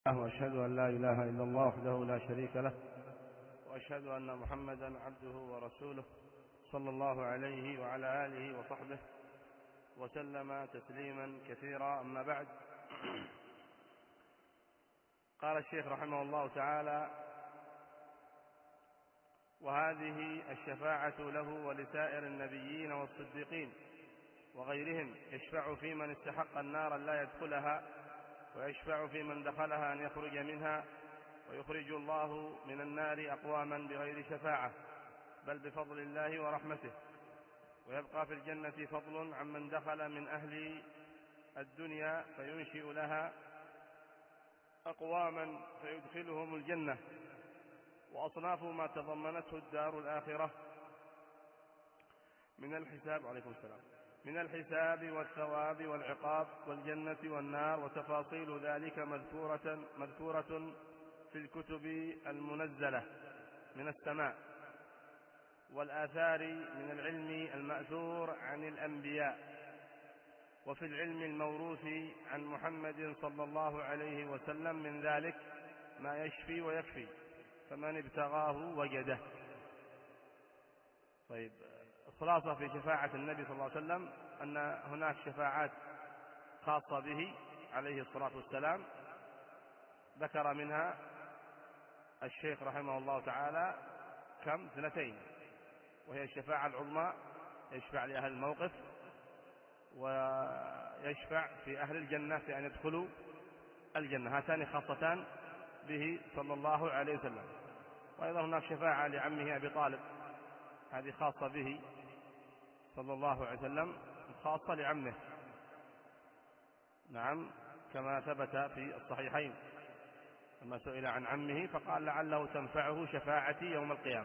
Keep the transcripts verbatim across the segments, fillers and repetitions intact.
وأشهد أن لا إله إلا الله وحده لا شريك له، وأشهد أن محمدا عبده ورسوله صلى الله عليه وعلى آله وصحبه وسلم تسليما كثيرا. أما بعد، قال الشيخ رحمه الله تعالى: وهذه الشفاعة له ولسائر النبيين والصديقين وغيرهم، يشفع في من استحق النار أن لا يدخلها، ويشفع في من دخلها أن يخرج منها، ويخرج الله من النار أقواما بغير شفاعة بل بفضل الله ورحمته، ويبقى في الجنة فضل عمن دخل من أهل الدنيا فينشئ لها أقواما فيدخلهم الجنة. وأصناف ما تضمنته الدار الآخرة من الحساب عليكم السلام من الحساب والثواب والعقاب والجنة والنار، وتفاصيل ذلك مذكورة مذكورة في الكتب المنزلة من السماء والآثار من العلم المأثور عن الأنبياء، وفي العلم الموروث عن محمد صلى الله عليه وسلم من ذلك ما يشفي ويكفي، فمن ابتغاه وجده. طيب، الخلاصة في شفاعة النبي صلى الله عليه وسلم أن هناك شفاعات خاصة به عليه الصلاة والسلام، ذكر منها الشيخ رحمه الله تعالى كم اثنتين، وهي الشفاعة العظمى، يشفع لأهل الموقف، ويشفع في أهل الجنة في أن يدخلوا الجنة، هاتان خاصتان به صلى الله عليه وسلم. وأيضا هناك شفاعة لعمه أبي طالب، هذه خاصة به صلى الله عليه وسلم، خاصة لعمه، نعم، كما ثبت في الصحيحين لما سئل عن عمه فقال: لعله تنفعه شفاعتي يوم القيامة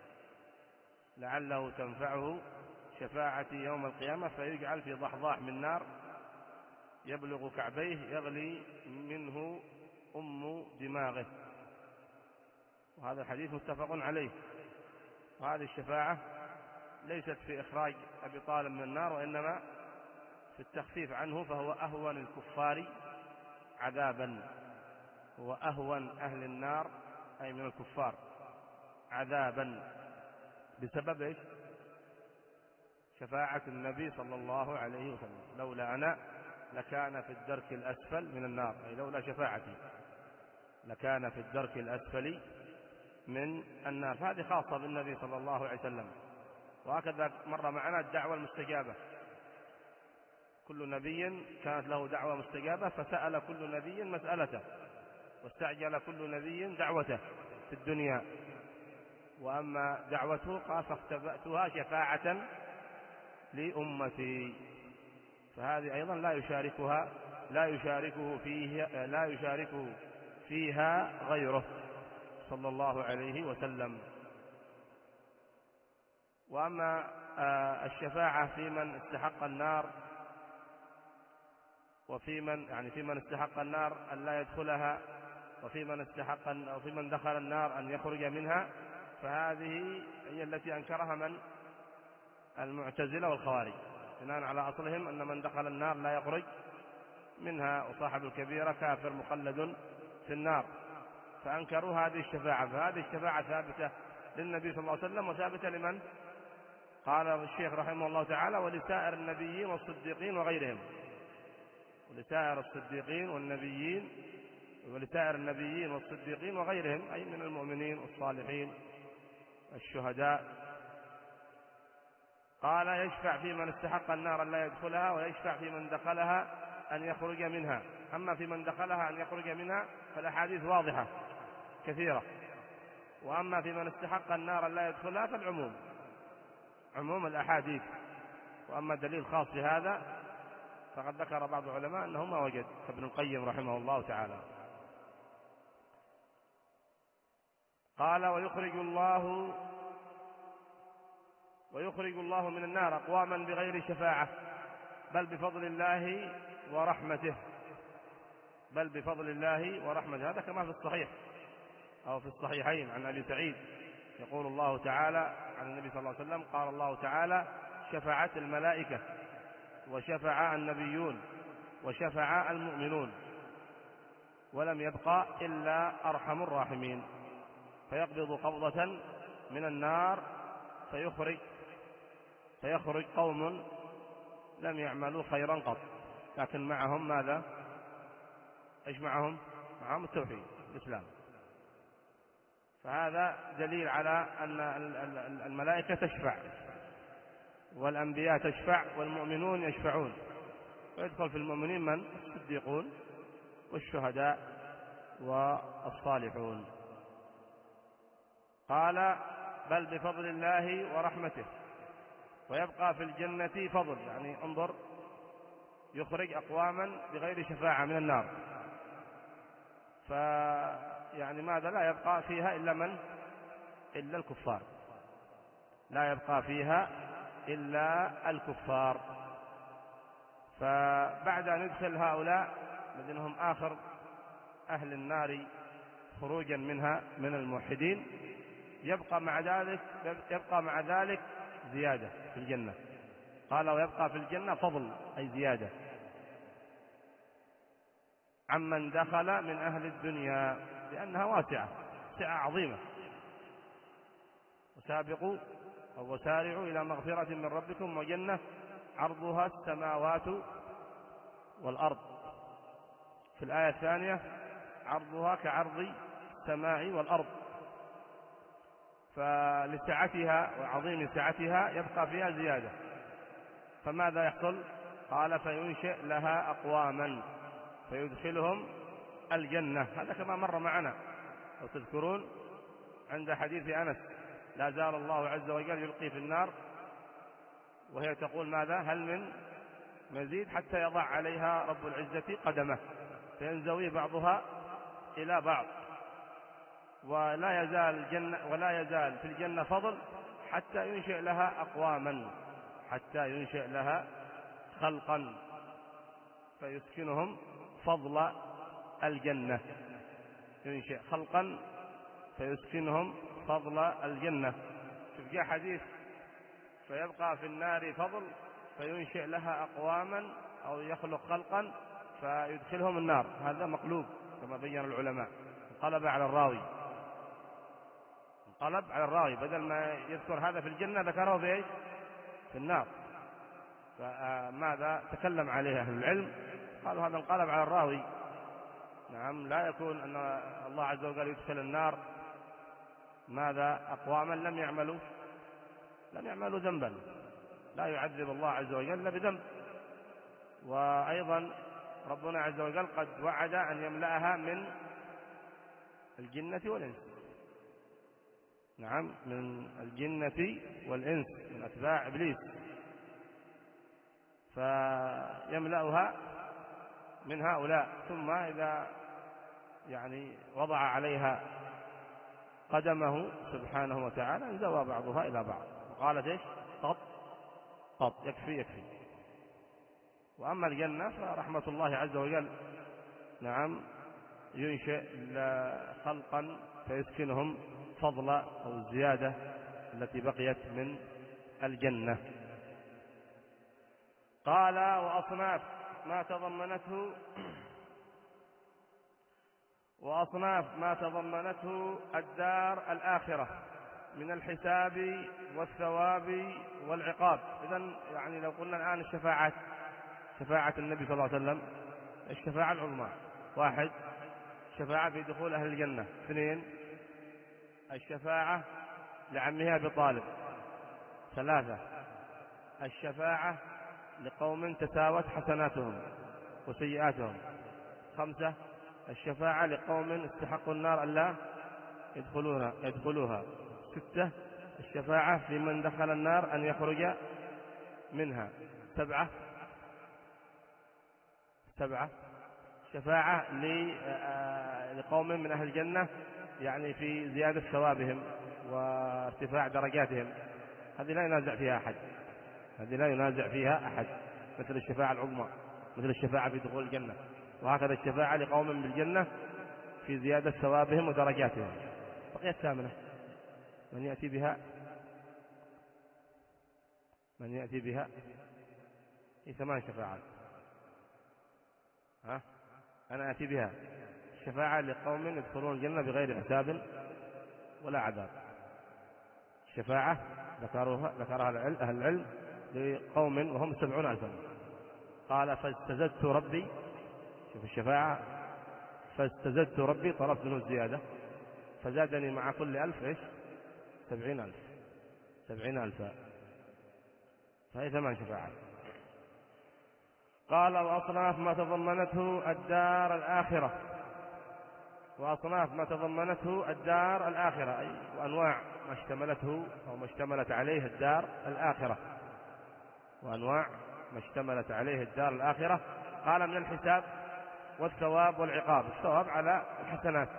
لعله تنفعه شفاعتي يوم القيامة فيجعل في ضحضاح من نار يبلغ كعبيه يغلي منه أم دماغه. وهذا الحديث متفق عليه. وهذه الشفاعة ليست في إخراج أبي طالب من النار، وإنما في التخفيف عنه، فهو أهون الكفار عذابا، هو أهون أهل النار أي من الكفار عذابا، بسبب إيش؟ شفاعة النبي صلى الله عليه وسلم. لولا أنا لكان في الدرك الأسفل من النار، أي لولا شفاعتي لكان في الدرك الأسفل من النار. هذه خاصة بالنبي صلى الله عليه وسلم. وهكذا مر معنا الدعوة المستجابة، كل نبي كانت له دعوة مستجابة، فسأل كل نبي مسألته، واستعجل كل نبي دعوته في الدنيا. وأما دعوته قال: فاختبأتها شفاعة لأمتي، فهذه أيضا لا يشاركها لا يشاركه فيه لا يشاركه فيها غيره صلى الله عليه وسلم. وأما الشفاعة في من استحق النار، وفي من يعني في من استحق النار أن لا يدخلها، وفي من استحق وفي من دخل النار أن يخرج منها، فهذه هي التي أنكرها من المعتزلة والخوارج، بناء على أصلهم أن من دخل النار لا يخرج منها، وصاحب الكبيرة كافر مخلد في النار، فأنكروا هذه الشفاعة. فهذه الشفاعة ثابتة للنبي صلى الله عليه وسلم، وثابتة لمن؟ قال الشيخ رحمه الله تعالى: ولسائر النبيين والصديقين وغيرهم، ولسائر الصديقين والنبيين ولسائر النبيين والصديقين وغيرهم، أي من المؤمنين والصالحين الشهداء. قال: يشفع في من استحق النار أن لا يدخلها، ويشفع في من دخلها أن يخرج منها. أما في من دخلها أن يخرج منها فالأحاديث واضحة كثيرة، وأما في من استحق النار أن لا يدخلها فالعموم، عموم الأحاديث. وأما دليل خاص بهذا فقد ذكر بعض العلماء أنه ما وجد، كابن القيم رحمه الله تعالى. قال: ويخرج الله ويخرج الله من النار أقواما بغير شفاعة بل بفضل الله ورحمته بل بفضل الله ورحمته هذا كما في الصحيح أو في الصحيحين عن أبي سعيد، يقول الله تعالى عن النبي صلى الله عليه وسلم: قال الله تعالى: شفعت الملائكة، وشفع النبيون، وشفع المؤمنون. ولم يبقى إلا أرحم الراحمين، فيقبض قبضة من النار فيخرج فيخرج قوم لم يعملوا خيرا قط، لكن معهم ماذا؟ إيش معهم؟ معهم التوحيد الإسلام. فهذا دليل على أن الملائكة تشفع والأنبياء تشفع والمؤمنون يشفعون، ويدخل في المؤمنين من؟ الصديقون والشهداء والصالحون. قال بل بفضل الله ورحمته، ويبقى في الجنة فضل، يعني انظر يخرج أقواما بغير شفاعة من النار، فيعني ماذا؟ لا يبقى فيها إلا من؟ إلا الكفار، لا يبقى فيها إلا الكفار. فبعد أن يدخل هؤلاء الذين هم آخر أهل النار خروجا منها من الموحدين، يبقى مع ذلك يبقى مع ذلك زيادة في الجنة. قال ويبقى في الجنة فضل، أي زيادة عمن دخل من أهل الدنيا، لأنها واسعة، سعة عظيمة. وسابقوا أو وسارعوا إلى مغفرة من ربكم وجنة عرضها السماوات والأرض. في الآية الثانية عرضها كعرض السماء والأرض، فلسعتها وعظيم سعتها يبقى فيها زيادة. فماذا يحصل؟ قال فينشئ لها أقواما فيدخلهم الجنة. هذا كما مر معنا لو تذكرون عند حديث أنس، لا زال الله عز وجل يلقي في النار وهي تقول ماذا؟ هل من مزيد؟ حتى يضع عليها رب العزة قدمه فينزوي بعضها إلى بعض، ولا يزال الجنة ولا يزال في الجنة فضل حتى ينشئ لها أقواما، حتى ينشئ لها خلقا فيسكنهم فضل الجنة. ينشئ خلقا فيسكنهم فضل الجنة. شوف جاء حديث فيبقى في النار فضل فينشئ لها أقواما أو يخلق خلقا فيدخلهم النار، هذا مقلوب كما بين العلماء، انقلب على الراوي، انقلب على الراوي، بدل ما يذكر هذا في الجنة ذكره في ايش؟ في النار. فماذا تكلم عليه أهل العلم؟ قالوا هذا انقلب على الراوي. نعم، لا يكون أن الله عز وجل يدخل النار ماذا؟ أقواما لم يعملوا لم يعملوا ذنبا، لا يعذب الله عز وجل بذنب. وأيضا ربنا عز وجل قد وعد أن يملأها من الجنة والإنس، نعم من الجنة والإنس من أتباع إبليس، فيملأها من هؤلاء، ثم إذا يعني وضع عليها قدمه سبحانه وتعالى انزوى بعضها إلى بعض وقالت إيش؟ قط قط، يكفي يكفي. وأما الجنة فرحمة الله عز وجل نعم ينشئ خلقا فيسكنهم فضل أو الزيادة التي بقيت من الجنة. قال وأصناف ما تضمنته وأصناف ما تضمنته الدار الآخرة من الحساب والثواب والعقاب. إذن يعني لو قلنا الآن الشفاعات، شفاعة النبي صلى الله عليه وسلم الشفاعة العظمى، واحد شفاعة في دخول أهل الجنة، اثنين الشفاعة لعمه أبي طالب، ثلاثة الشفاعة لقوم تساوت حسناتهم وسيئاتهم، خمسة الشفاعة لقوم استحقوا النار ألا يدخلوها, يدخلوها. ستة الشفاعة لمن دخل النار أن يخرج منها. سبعة سبعة شفاعة لقوم من أهل الجنة يعني في زيادة ثوابهم وارتفاع درجاتهم، هذه لا ينازع فيها أحد، هذه لا ينازع فيها أحد، مثل الشفاعة العظمى، مثل الشفاعة في دخول الجنة. وهكذا الشفاعة لقوم بالجنة في زيادة ثوابهم ودرجاتهم. بقيت ثامنة، من يأتي بها من يأتي بها هي ثمان شفاعات. ها أنا أتي بها الشفاعة لقوم يدخلون الجنة بغير حساب ولا عذاب. الشفاعة ذكروها ذكرها أهل العلم لقوم وهم سبعون ألفا. قال فاستزدت ربي، شوف الشفاعة، فاستزدت ربي طلبت منه الزيادة فزادني مع كل ألف إيش؟ سبعين ألف، سبعين ألفا، فهي ثمان شفاعات. قال وأصناف ما تضمنته الدار الآخرة، وأصناف ما تضمنته الدار الآخرة، أي وأنواع ما اشتملته أو ما اشتملت عليه الدار الآخرة، وأنواع ما اشتملت عليه الدار الآخرة. قال من الحساب والثواب والعقاب. الثواب على الحسنات،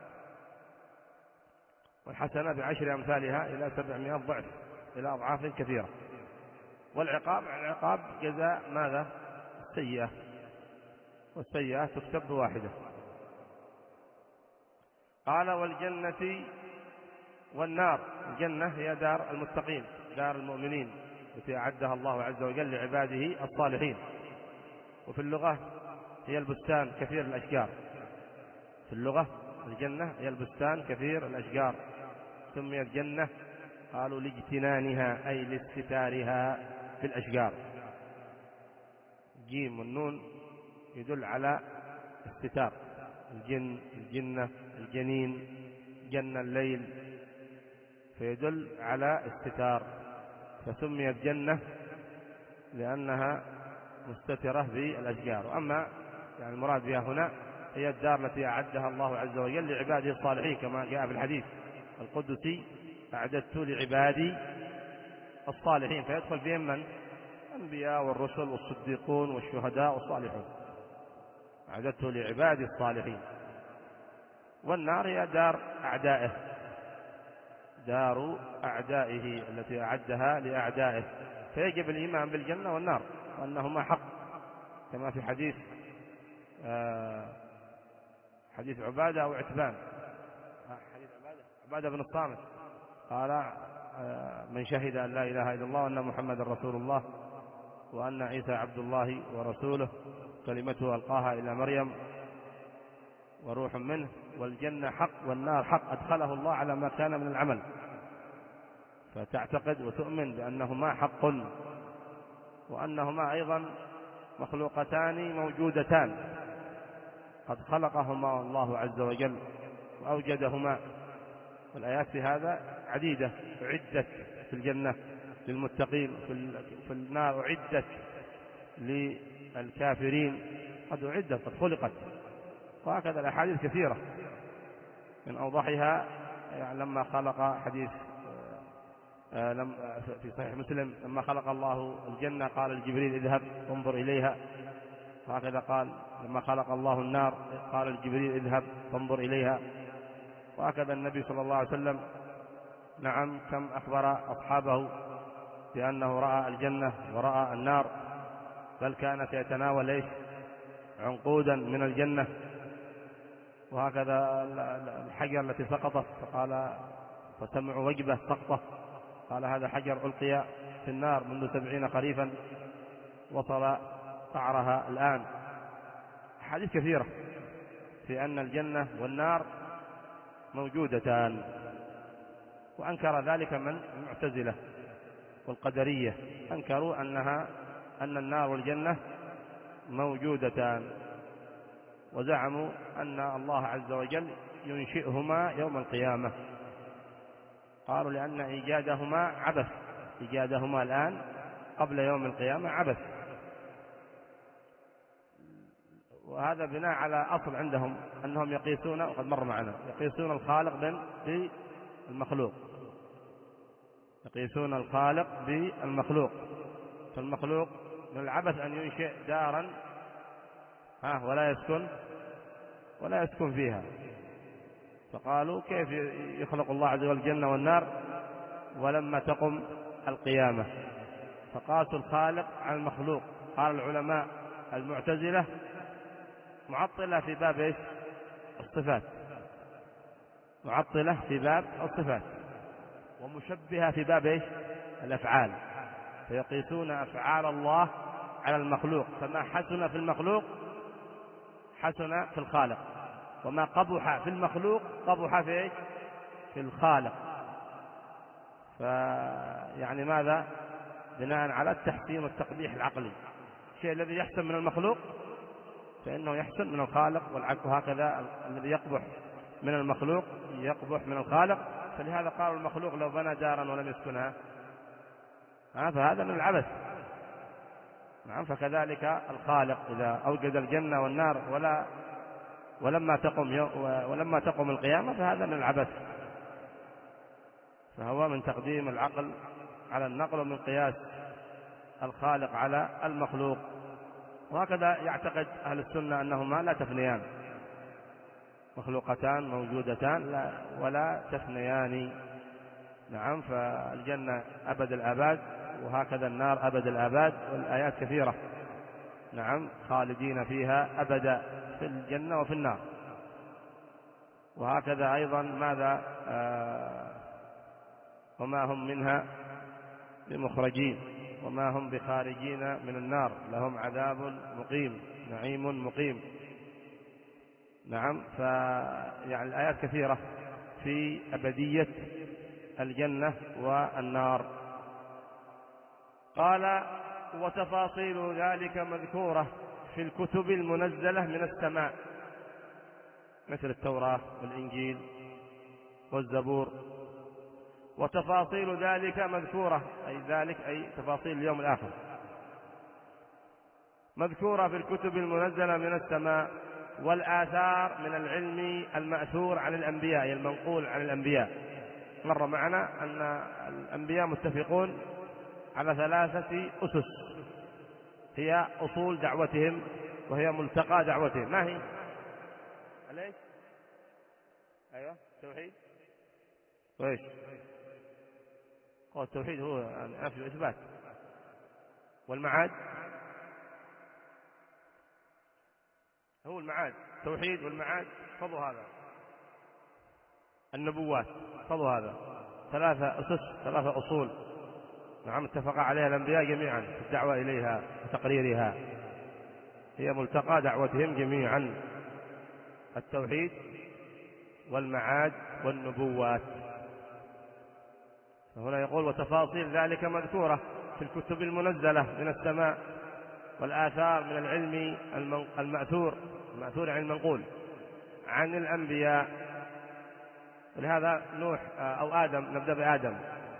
والحسنة بعشر أمثالها إلى سبعمائة ضعف، إلى أضعاف كثيرة. والعقاب العقاب جزاء ماذا؟ السيئة، والسيئة تكتب واحدة. قال والجنة والنار. الجنة هي دار المتقين، دار المؤمنين التي أعدها الله عز وجل لعباده الصالحين. وفي اللغة هي البستان كثير الأشجار. في اللغة الجنة هي البستان كثير الأشجار. سميت جنة قالوا لاجتنانها أي لاستتارها في الأشجار. جيم والنون يدل على استتار. الجن، الجنة، الجنين، جن الليل، فيدل على استتار، فسميت جنة لأنها مستترة بالأشجار. وأما يعني المراد بها هنا هي الدار التي أعدها الله عز وجل لعباده الصالحين، كما جاء في الحديث القدسي أعددت لعبادي الصالحين، فيدخل فيهم من؟ الأنبياء والرسل والصديقون والشهداء والصالحون. أعددت لعبادي الصالحين. والنار هي دار أعدائه، دار أعدائه التي أعدها لأعدائه. فيجب الإيمان بالجنة والنار وأنهما حق، كما في حديث آه حديث عبادة أو عتبان، حديث عبادة عبادة بن الصامت قال آه من شهد أن لا إله إلا الله وأن محمد رسول الله وأن عيسى عبد الله ورسوله كلمته ألقاها إلى مريم وروح منه، والجنة حق والنار حق أدخله الله على ما كان من العمل. فتعتقد وتؤمن بأنهما حق، وأنهما أيضا مخلوقتان موجودتان قد خلقهما الله عز وجل وأوجدهما. والآيات في هذا عديدة. أعدت في الجنة للمتقين، في النار أعدت للكافرين، قد أعدت قد خلقت. وهكذا الأحاديث كثيرة. من أوضحها يعني لما خلق حديث في صحيح مسلم لما خلق الله الجنة قال الجبريل اذهب انظر إليها. وهكذا قال لما خلق الله النار قال الجبريل اذهب فانظر إليها. وهكذا النبي صلى الله عليه وسلم نعم كم أخبر أصحابه بأنه رأى الجنة ورأى النار، بل كانت يتناول إيش؟ عنقودا من الجنة. وهكذا الحجر التي سقطت فقال فسمعوا وجبة سقطة، قال هذا حجر ألقي في النار منذ سبعين خريفا وصل قعرها الآن. حديث كثيرة في أن الجنة والنار موجودتان. وأنكر ذلك من المعتزلة والقدرية، أنكروا أنها أن النار والجنة موجودتان، وزعموا أن الله عز وجل ينشئهما يوم القيامة. قالوا لأن إيجادهما عبث، إيجادهما الآن قبل يوم القيامة عبث. وهذا بناء على أصل عندهم أنهم يقيسون، وقد مر معنا، يقيسون الخالق بالمخلوق، يقيسون الخالق بالمخلوق. فالمخلوق من العبث أن ينشئ دارا ها ولا يسكن ولا يسكن فيها. فقالوا كيف يخلق الله عز وجل الجنة والنار ولما تقم القيامة؟ فقاسوا الخالق على المخلوق. قال العلماء المعتزلة معطلة في باب إيش؟ الصفات، معطلة في باب الصفات، ومشبهة في باب إيش؟ الأفعال. فيقيسون أفعال الله على المخلوق، فما حسن في المخلوق حسن في الخالق. وما قبح في المخلوق قبح في إيش؟ في الخالق. فيعني ماذا؟ بناء على التحسين والتقبيح العقلي، الشيء الذي يحسن من المخلوق فإنه يحسن من الخالق، والعكس هكذا الذي يقبح من المخلوق يقبح من الخالق. فلهذا قالوا المخلوق لو بنى دارا ولم يسكنها فهذا من العبث. نعم، فكذلك الخالق إذا أوجد الجنة والنار ولا ولما تقم ولما تقم القيامة فهذا من العبث. فهو من تقديم العقل على النقل ومن قياس الخالق على المخلوق. وهكذا يعتقد أهل السنة أنهما لا تفنيان، مخلوقتان موجودتان لا ولا تفنيان. نعم، فالجنة أبد الآباد وهكذا النار أبد الآباد، والآيات كثيرة. نعم، خالدين فيها أبدا في الجنة وفي النار. وهكذا أيضا ماذا؟ آه وما هم منها بمخرجين وما هم بخارجين من النار، لهم عذاب مقيم نعيم مقيم. نعم، فيعني الآيات كثيرة في أبدية الجنة والنار. قال: وتفاصيل ذلك مذكورة في الكتب المنزلة من السماء، مثل التوراة والإنجيل والزبور. وتفاصيل ذلك مذكورة، أي ذلك أي تفاصيل اليوم الآخر، مذكورة في الكتب المنزلة من السماء، والآثار من العلم المأثور عن الأنبياء، المنقول عن الأنبياء. مر معنا أن الأنبياء متفقون على ثلاثة أسس هي أصول دعوتهم وهي ملتقى دعوتهم. ما هي؟ عليك؟ أيوة، التوحيد وإيش؟ هو التوحيد هو نفي وإثبات. والمعاد هو المعاد، التوحيد والمعاد فضوا هذا. النبوات فضوا هذا. ثلاثة أسس، ثلاثة أصول. نعم، اتفق عليها الأنبياء جميعا في الدعوة إليها وتقريرها، هي ملتقى دعوتهم جميعا: التوحيد والمعاد والنبوات. فهنا يقول: وتفاصيل ذلك مذكورة في الكتب المنزلة من السماء، والآثار من العلم المأثور، المأثور عن المنقول عن الأنبياء. ولهذا نوح أو آدم، نبدأ بآدم،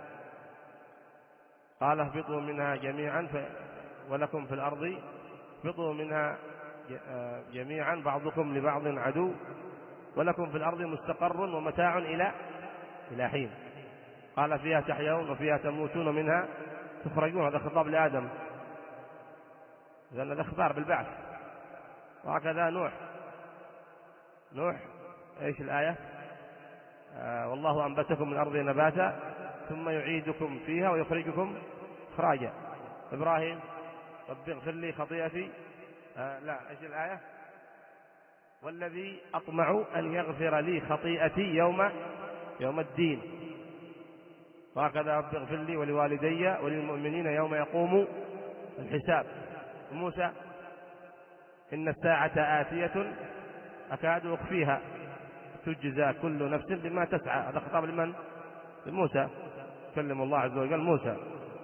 قال: اهبطوا منها جميعا ولكم في الأرض، اهبطوا منها جميعا بعضكم لبعض عدو ولكم في الأرض مستقر ومتاع إلى إلى حين. قال: فيها تحيون وفيها تموتون ومنها تخرجون. هذا خطاب لآدم، لأن هذا إخبار بالبعث. وهكذا نوح نوح إيش الآية؟ آه والله أنبتكم من الأرض نباتا ثم يعيدكم فيها ويخرجكم إخراجا. إبراهيم: رب اغفر لي خطيئتي. آه لا إيش الآية؟ والذي أطمع أن يغفر لي خطيئتي يوم يوم الدين. وهكذا: رب اغفر لي ولوالدي وللمؤمنين يوم يقوم الحساب. موسى: إن الساعة آتية أكاد أخفيها تجزى كل نفس بما تسعى. هذا خطاب لمن؟ لموسى، كلم الله عز وجل موسى.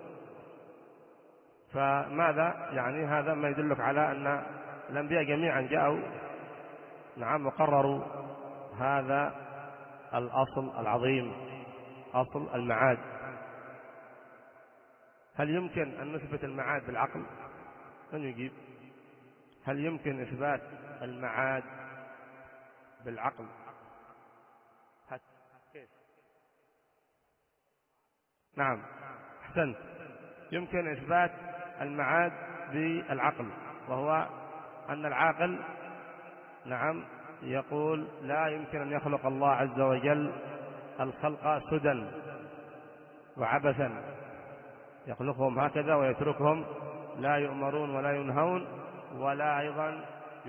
فماذا يعني؟ هذا ما يدلك على أن الأنبياء جميعا جاءوا نعم وقرروا هذا الأصل العظيم، أصل المعاد. هل يمكن أن نثبت المعاد بالعقل؟ من يجيب؟ هل يمكن إثبات المعاد بالعقل؟ كيف؟ نعم، أحسنت، يمكن إثبات المعاد بالعقل، وهو أن العاقل نعم يقول: لا يمكن أن يخلق الله عز وجل الخلق سدى وعبثا، يخلقهم هكذا ويتركهم لا يؤمرون ولا ينهون ولا أيضا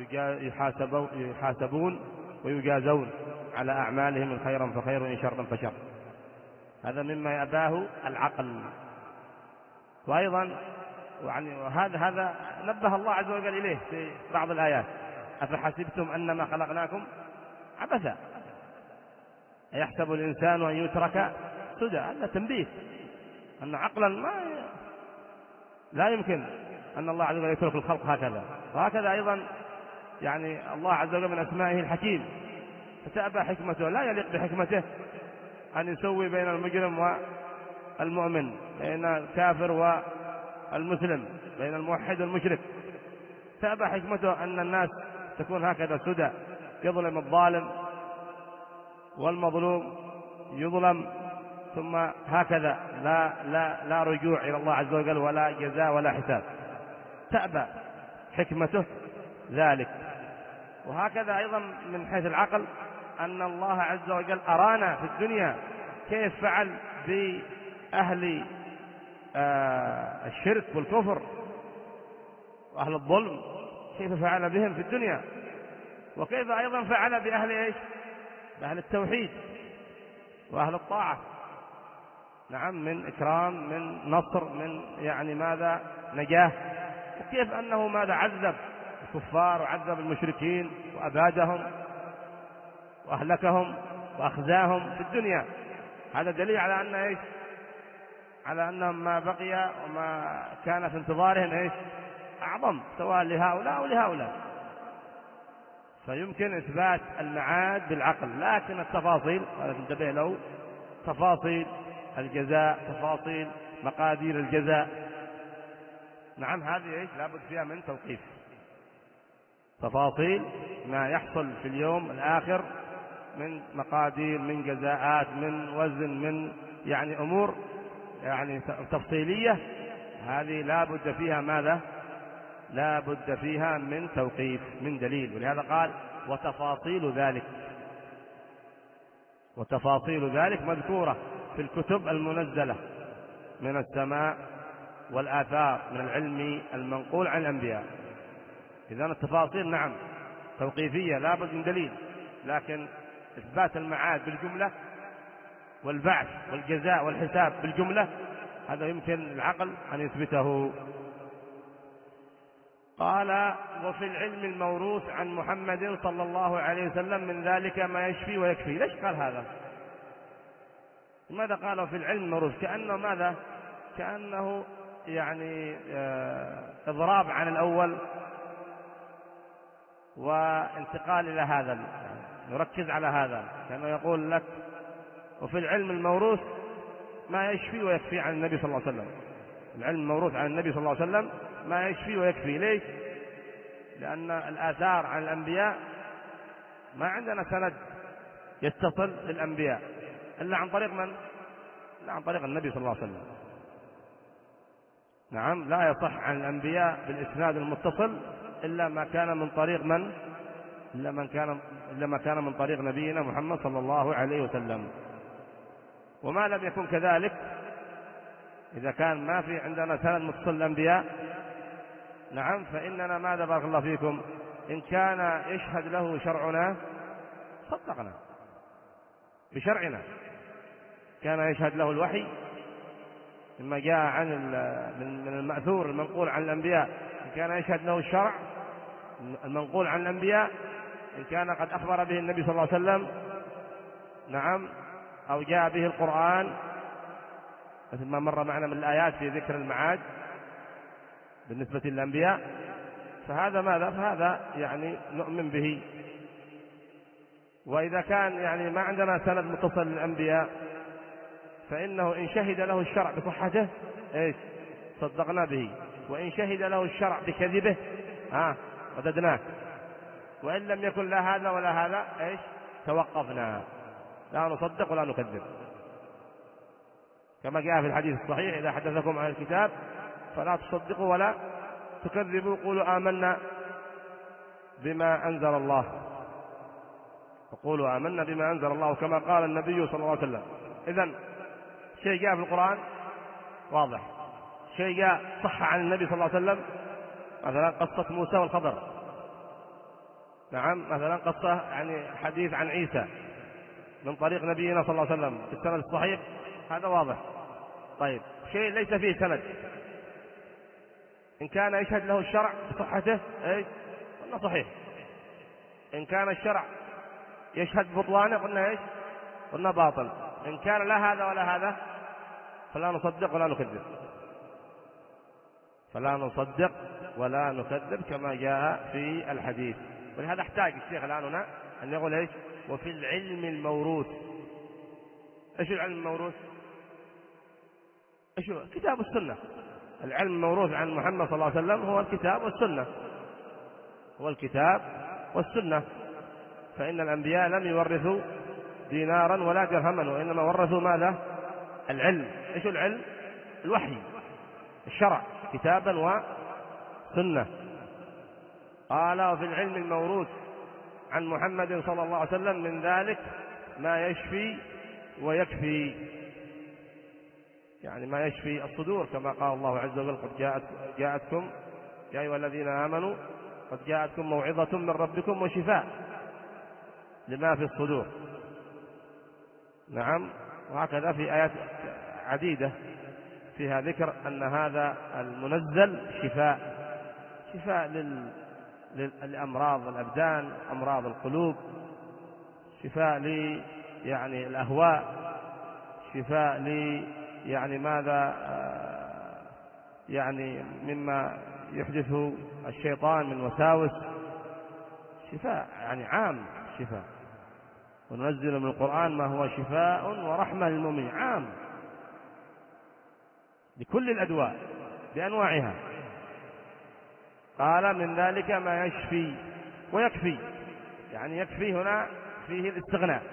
يحاسبون ويجازون على أعمالهم، إن خيرا فخير وإن شرا فشر. هذا مما يأباه العقل. وأيضا يعني هذا هذا نبه الله عز وجل إليه في بعض الآيات: أفحسبتم أنما خلقناكم عبثا. أيحسب الإنسان أن يترك سدى؟ هذا تنبيه أن عقلا ما لا يمكن أن الله عز وجل يترك الخلق هكذا. وهكذا أيضا يعني الله عز وجل من أسمائه الحكيم، فتأبى حكمته، لا يليق بحكمته أن يسوي بين المجرم والمؤمن، بين الكافر والمسلم، بين الموحد والمشرك. تأبى حكمته أن الناس تكون هكذا سدى، يظلم الظالم والمظلوم يظلم، ثم هكذا لا لا لا رجوع إلى الله عز وجل ولا جزاء ولا حساب. تأبى حكمته ذلك. وهكذا أيضا من حيث العقل أن الله عز وجل أرانا في الدنيا كيف فعل بأهل آه الشرك والكفر وأهل الظلم، كيف فعل بهم في الدنيا، وكيف أيضا فعل بأهل إيش؟ بأهل التوحيد وأهل الطاعة. نعم، من إكرام، من نصر، من يعني ماذا نجاه. وكيف أنه ماذا عذب الكفار وعذب المشركين وأبادهم وأهلكهم وأخزاهم في الدنيا. هذا دليل على أن إيش؟ على أنهم ما بقي وما كان في انتظارهم إيش؟ أعظم، سواء لهؤلاء أو لهؤلاء. فيمكن إثبات المعاد بالعقل، لكن التفاصيل هذا تنتبه له، تفاصيل الجزاء، تفاصيل مقادير الجزاء، نعم هذه إيش؟ لابد فيها من توقيف. تفاصيل ما يحصل في اليوم الآخر من مقادير، من جزاءات، من وزن، من يعني أمور يعني تفصيلية، هذه لا بد فيها ماذا؟ لا بد فيها من توقيف، من دليل. ولهذا قال وتفاصيل ذلك. وتفاصيل ذلك مذكورة في الكتب المنزلة من السماء والآثار من العلم المنقول عن الأنبياء. إذن التفاصيل نعم توقيفية لا بد من دليل، لكن إثبات المعاد بالجملة والبعث والجزاء والحساب بالجملة هذا يمكن العقل أن يثبته. قال وفي العلم الموروث عن محمد صلى الله عليه وسلم من ذلك ما يشفي ويكفي. ليش قال هذا؟ لماذا قال في العلم الموروث؟ كأنه ماذا؟ كأنه يعني إضراب عن الأول وانتقال إلى هذا، نركز على هذا، كأنه يقول لك وفي العلم الموروث ما يشفي ويكفي عن النبي صلى الله عليه وسلم. العلم الموروث عن النبي صلى الله عليه وسلم ما يشفي ويكفي. ليش؟ لأن الآثار عن الأنبياء ما عندنا سند يتصل للأنبياء إلا عن طريق من؟ إلا عن طريق النبي صلى الله عليه وسلم. نعم، لا يصح عن الأنبياء بالإسناد المتصل إلا ما كان من طريق من؟ إلا من كان إلا ما كان من طريق نبينا محمد صلى الله عليه وسلم. وما لم يكن كذلك، إذا كان ما في عندنا سند متصل للأنبياء، نعم، فإننا ماذا بارك الله فيكم؟ إن كان يشهد له شرعنا صدقنا بشرعنا. كان يشهد له الوحي مما جاء عن من المأثور المنقول عن الأنبياء، إن كان يشهد له الشرع المنقول عن الأنبياء، إن كان قد أخبر به النبي صلى الله عليه وسلم، نعم، أو جاء به القرآن مثل ما مر معنا من الآيات في ذكر المعاد بالنسبة للأنبياء، فهذا ماذا؟ فهذا يعني نؤمن به. وإذا كان يعني ما عندنا سند متصل للأنبياء، فإنه إن شهد له الشرع بصحته إيش؟ صدقنا به. وإن شهد له الشرع بكذبه ها رددناه. وإن لم يكن لا هذا ولا هذا إيش؟ توقفنا، لا نصدق ولا نكذب. كما جاء في الحديث الصحيح إذا حدثكم عن الكتاب فلا تصدقوا ولا تكذبوا، قولوا آمنا بما أنزل الله، وقولوا آمنا بما أنزل الله كما قال النبي صلى الله عليه وسلم. إذن شيء جاء في القرآن واضح، شيء جاء صح عن النبي صلى الله عليه وسلم، مثلا قصة موسى والخضر، نعم، مثلا قصة يعني حديث عن عيسى من طريق نبينا صلى الله عليه وسلم في السند الصحيح، هذا واضح. طيب شيء ليس فيه سند، إن كان يشهد له الشرع بصحته إيش؟ قلنا صحيح. إن كان الشرع يشهد بطلانه قلنا إيش؟ قلنا باطل. إن كان لا هذا ولا هذا فلا نصدق ولا نكذب، فلا نصدق ولا نكذب كما جاء في الحديث. ولهذا احتاج الشيخ الآن هنا أن يقول إيش؟ وفي العلم الموروث. إيش العلم الموروث؟ إيش هو؟ كتاب السنة. العلم الموروث عن محمد صلى الله عليه وسلم هو الكتاب والسنة، هو الكتاب والسنة. فإن الأنبياء لم يورثوا دينارا ولا درهما، وإنما ورثوا ماذا؟ العلم. إيش العلم؟ الوحي، الشرع، كتابا وسنة. قال وفي العلم الموروث عن محمد صلى الله عليه وسلم من ذلك ما يشفي ويكفي، يعني ما يشفي الصدور، كما قال الله عز وجل قد جاءت جاءتكم يا أيها الذين آمنوا قد جاءتكم موعظة من ربكم وشفاء لما في الصدور. نعم. وهكذا في آيات عديدة فيها ذكر أن هذا المنزل شفاء، شفاء لل... للأمراض الأبدان، أمراض القلوب، شفاء ل يعني الأهواء، شفاء ل يعني ماذا يعني مما يحدثه الشيطان من وساوس، شفاء يعني عام شفاء. وننزل من القرآن ما هو شفاء ورحمة للمؤمنين، عام لكل الأدواء بأنواعها. قال من ذلك ما يشفي ويكفي، يعني يكفي هنا فيه الاستغناء.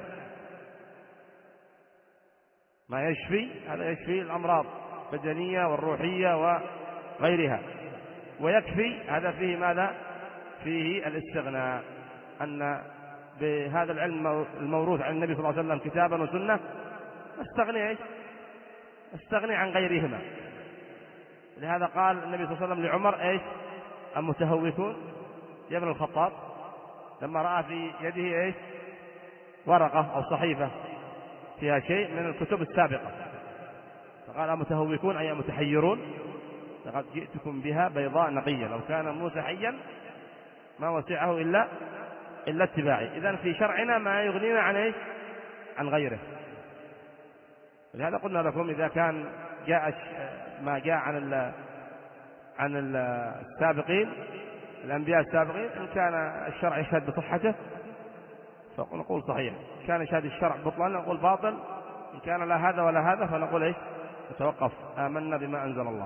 ما يشفي هذا يشفي الأمراض البدنية والروحية وغيرها، ويكفي هذا فيه ماذا؟ فيه الاستغناء، أن بهذا العلم الموروث عن النبي صلى الله عليه وسلم كتابا وسنة استغني ايش؟ استغني عن غيرهما. لهذا قال النبي صلى الله عليه وسلم لعمر ايش؟ المتهوكون يا ابن الخطاب، لما رأى في يده ايش؟ ورقة أو صحيفة فيها شيء من الكتب السابقة، فقال المتهوكون أي متحيرون لقد جئتكم بها بيضاء نقية، لو كان موسى حيا ما وسعه إلا إلا اتباعي. إذن في شرعنا ما يغنينا عن إيش؟ عن غيره. لهذا قلنا لكم إذا كان جاء ما جاء عن ال عن السابقين الأنبياء السابقين، إن كان الشرع يشهد بصحته فنقول صحيح، إن كان يشهد الشرع بطلان نقول باطل، إن كان لا هذا ولا هذا فنقول إيش؟ نتوقف، آمنا بما أنزل الله.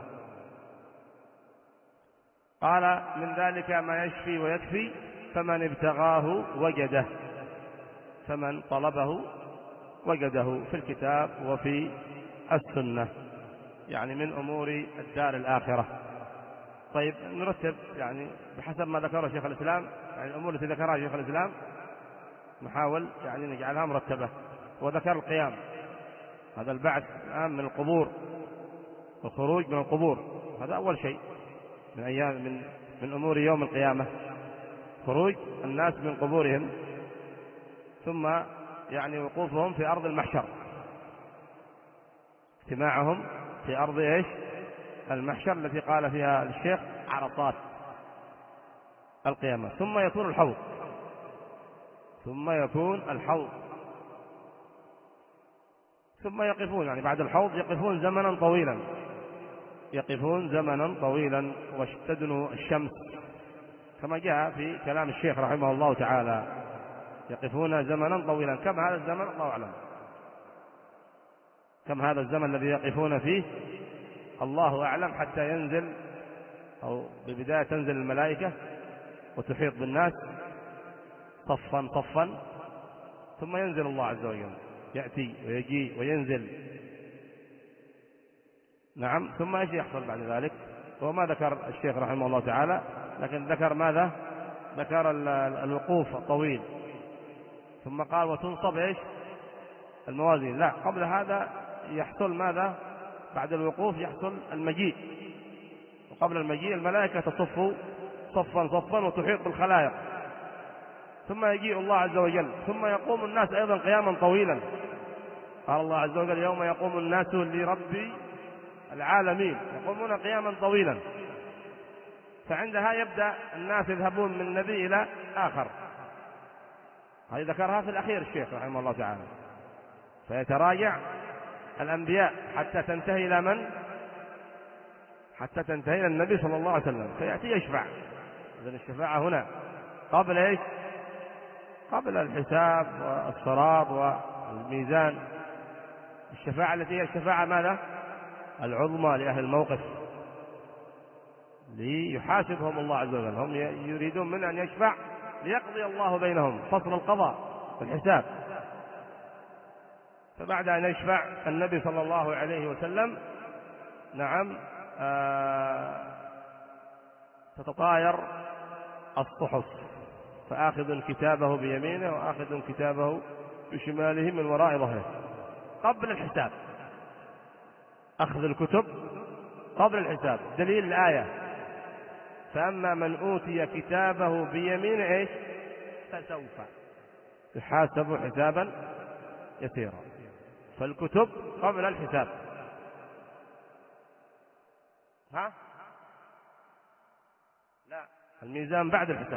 قال من ذلك ما يشفي ويكفي فمن ابتغاه وجده، فمن طلبه وجده في الكتاب وفي السنة، يعني من أمور الدار الآخرة. طيب نرتب يعني بحسب ما ذكره شيخ الإسلام، يعني الأمور التي ذكرها شيخ الإسلام نحاول يعني نجعلها مرتبة. وذكر القيام، هذا البعث الآن من القبور، الخروج من القبور، هذا أول شيء من أيام من من أمور يوم القيامة، خروج الناس من قبورهم، ثم يعني وقوفهم في أرض المحشر، اجتماعهم في أرض إيش؟ المحشر التي قال فيها الشيخ عرصات القيامة. ثم يكون الحوض، ثم يكون الحوض ثم يقفون، يعني بعد الحوض يقفون زمنا طويلا، يقفون زمنا طويلا واشتدنوا الشمس كما جاء في كلام الشيخ رحمه الله تعالى، يقفون زمنا طويلا. كم هذا الزمن؟ الله أعلم. كم هذا الزمن الذي يقفون فيه؟ الله أعلم، حتى ينزل أو ببداية تنزل الملائكة وتحيط بالناس صفا صفا، ثم ينزل الله عز وجل، يأتي ويجي وينزل. نعم. ثم ايش يحصل بعد ذلك؟ هو ما ذكر الشيخ رحمه الله تعالى، لكن ذكر ماذا؟ ذكر الوقوف الطويل، ثم قال وتنصب ايش؟ الموازين. لا، قبل هذا يحصل ماذا؟ بعد الوقوف يحصل المجيء، وقبل المجيء الملائكة تصف صفا صفا وتحيط بالخلائق، ثم يجيء الله عز وجل، ثم يقوم الناس أيضا قياما طويلا. قال الله عز وجل يوم يقوم الناس لرب العالمين، يقومون قياما طويلا. فعندها يبدأ الناس يذهبون من نبي إلى آخر، هذه ذكرها في الأخير الشيخ رحمه الله تعالى. فيتراجع الأنبياء حتى تنتهي إلى من؟ حتى تنتهي إلى النبي صلى الله عليه وسلم فيأتي يشفع. إذن الشفاعة هنا قبل إيش؟ قبل الحساب والصراط والميزان. الشفاعة التي هي الشفاعة ماذا؟ العظمى لأهل الموقف، ليحاسبهم الله عز وجل. هم يريدون من أن يشفع ليقضي الله بينهم فصل القضاء والحساب. فبعد أن يشفع النبي صلى الله عليه وسلم نعم آه تتطاير الصحف، فآخذ كتابه بيمينه وآخذ كتابه بشماله من وراء ظهره قبل الحساب. أخذ الكتب قبل الحساب. دليل الآية: فأما من أوتي كتابه بيمينه إيش؟ فسوف يحاسب حسابا يسيرا. فالكتب قبل الحساب. ها؟ لا، الميزان بعد الحساب.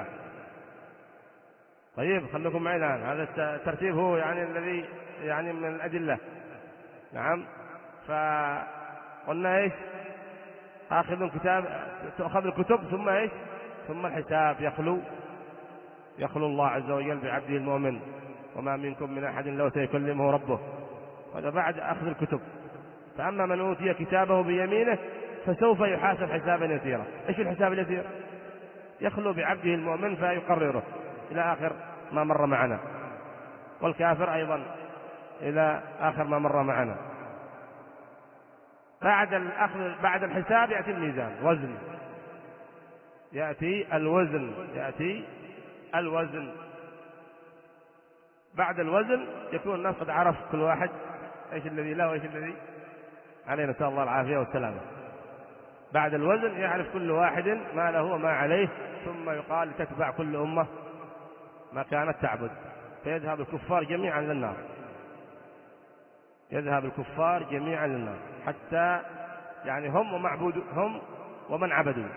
طيب خليكم معي الآن، هذا الترتيب هو يعني الذي يعني من الأدلة. نعم. فقلنا إيش؟ آخذ كتاب، تأخذ الكتب ثم إيش؟ ثم الحساب. يخلو يخلو الله عز وجل بعبده المؤمن: وما منكم من أحد لو سيكلمه ربه. هذا بعد أخذ الكتب. فأما من أوتي كتابه بيمينه فسوف يحاسب حسابا يسيرا. إيش الحساب اليسير؟ يخلو بعبده المؤمن فيقرره إلى آخر ما مر معنا، والكافر أيضا إلى آخر ما مر معنا. بعد الأخذ بعد الحساب يأتي الميزان، وزن. يأتي الوزن يأتي الوزن بعد الوزن يكون الناس قد عرف كل واحد ايش الذي له وايش الذي عليه، نسأل الله العافية والسلامة. بعد الوزن يعرف كل واحد ما له وما عليه، ثم يقال تتبع كل أمة ما كانت تعبد. فيذهب الكفار جميعا للنار، يذهب الكفار جميعا للنار حتى يعني هم ومعبود هم ومن عبدوا،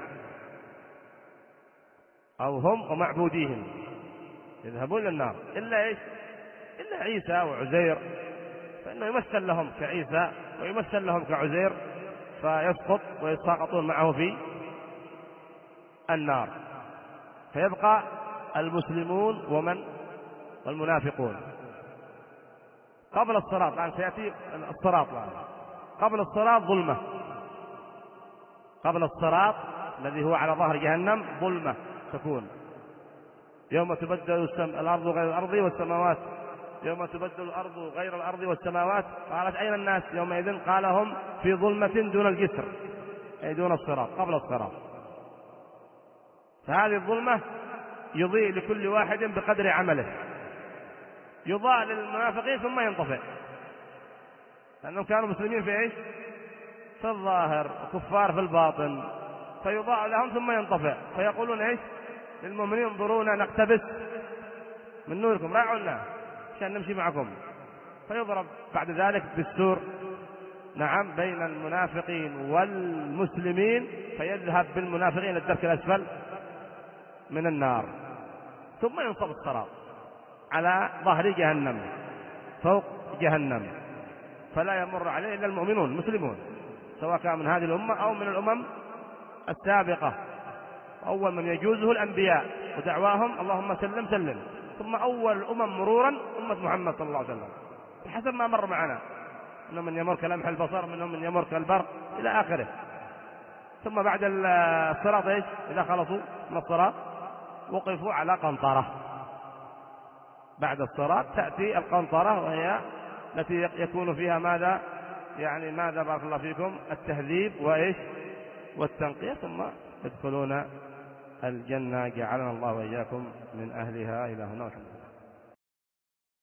أو هم ومعبوديهم يذهبون للنار، إلا إيش؟ إلا عيسى وعزير، فإنه يمثل لهم كعيسى ويمثل لهم كعزير، فيسقط ويسقطون معه في النار. فيبقى المسلمون ومن والمنافقون. قبل الصراط، الآن سيأتي الصراط الآن. قبل الصراط ظلمة، قبل الصراط الذي هو على ظهر جهنم ظلمة تكون. يوم تبدل الأرض غير الأرض والسماوات، يوم تبدل الأرض غير الأرض والسماوات. قالت أين الناس يومئذ؟ قال هم في ظلمة دون الجسر، أي دون الصراط، قبل الصراط. فهذه الظلمة يضيء لكل واحد بقدر عمله، يضاء للمنافقين ثم ينطفئ، لأنهم كانوا مسلمين في إيش؟ في الظاهر، كفار في الباطن، فيضاء لهم ثم ينطفئ. فيقولون إيش للمؤمنين؟ انظرونا نقتبس من نوركم، راعونا عشان نمشي معكم. فيضرب بعد ذلك بالسور نعم بين المنافقين والمسلمين، فيذهب بالمنافقين الدرك الأسفل من النار، ثم ينصب الصراط على ظهر جهنم فوق جهنم، فلا يمر عليه إلا المؤمنون المسلمون، سواء كان من هذه الأمة أو من الأمم السابقة. أول من يجوزه الأنبياء ودعواهم اللهم سلم سلم، ثم أول الأمم مرورا أمة محمد صلى الله عليه وسلم بحسب ما مر معنا، منهم من يمر كلمح البصر، منهم من يمر كالبرق إلى آخره. ثم بعد الصراط إيش؟ إذا خلصوا من الصراط وقفوا على قنطرة. بعد الصراط تأتي القنطرة، وهي التي يكون فيها ماذا؟ يعني ماذا بارك الله فيكم؟ التهذيب وإيش؟ والتنقية، ثم يدخلون الجنة. جعلنا الله وإياكم من أهلها. إلى هنا.